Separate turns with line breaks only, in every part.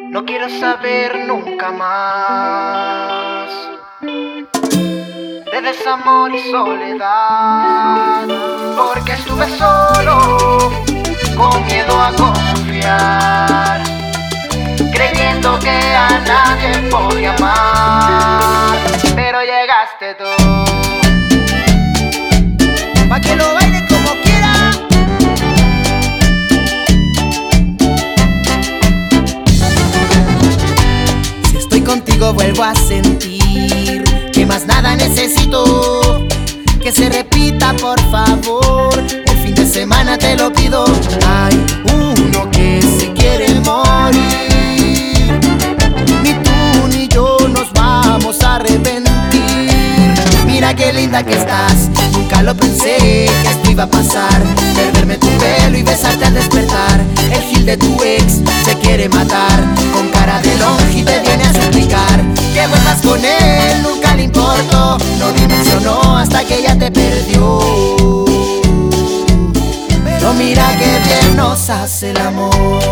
No quiero saber nunca más de desamor y soledad, porque estuve solo, con miedo a confiar, creyendo que a nadie podía amar, pero llegaste tú.
Pa' que lo baile como quiera. Si estoy contigo vuelvo a sentir que más nada necesito. Que se repita por favor, el fin de semana te lo pido. Hay uno que se quiere morir, ni tú ni yo nos vamos a arrepentir. Mira qué linda que estás, nunca lo pensé que esto iba a pasar. Perderme tu pelo y besarte al despertar. El gil de tu ex se quiere matar, con cara de longe te viene a suplicar que vuelvas con él, nunca le importó. No dimensionó hasta que ella te perdió. Pero mira qué bien nos hace el amor.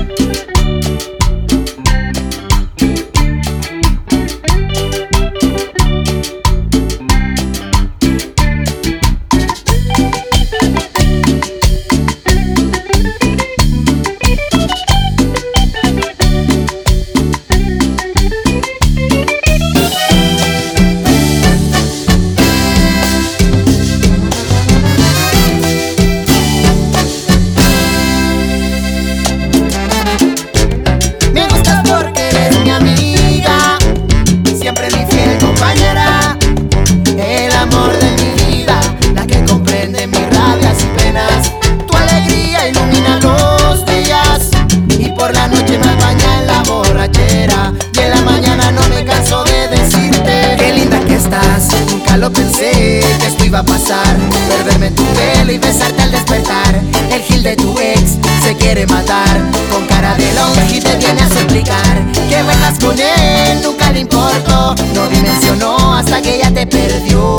Lo pensé que esto iba a pasar, perderme tu pelo y besarte al despertar. El gil de tu ex se quiere matar, con cara de longe te viene a suplicar que vuelvas con él, nunca le importó. No dimensionó hasta que ella te perdió.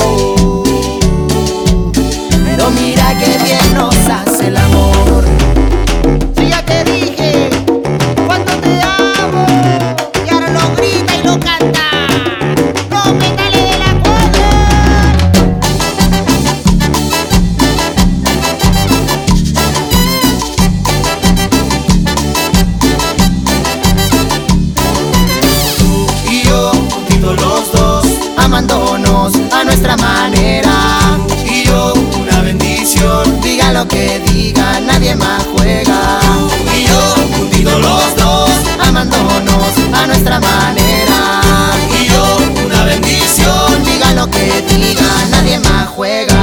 Pero mira qué bien nos hace el amor. Si ya te dije cuánto te amo, y ahora lo grita y lo canta. No me dale de la cuerda. Los dos amándonos a nuestra manera, y yo una bendición, diga lo que diga, nadie más juega. Y yo juntitos los dos amándonos a nuestra manera, y yo una bendición, diga lo que diga, nadie más juega.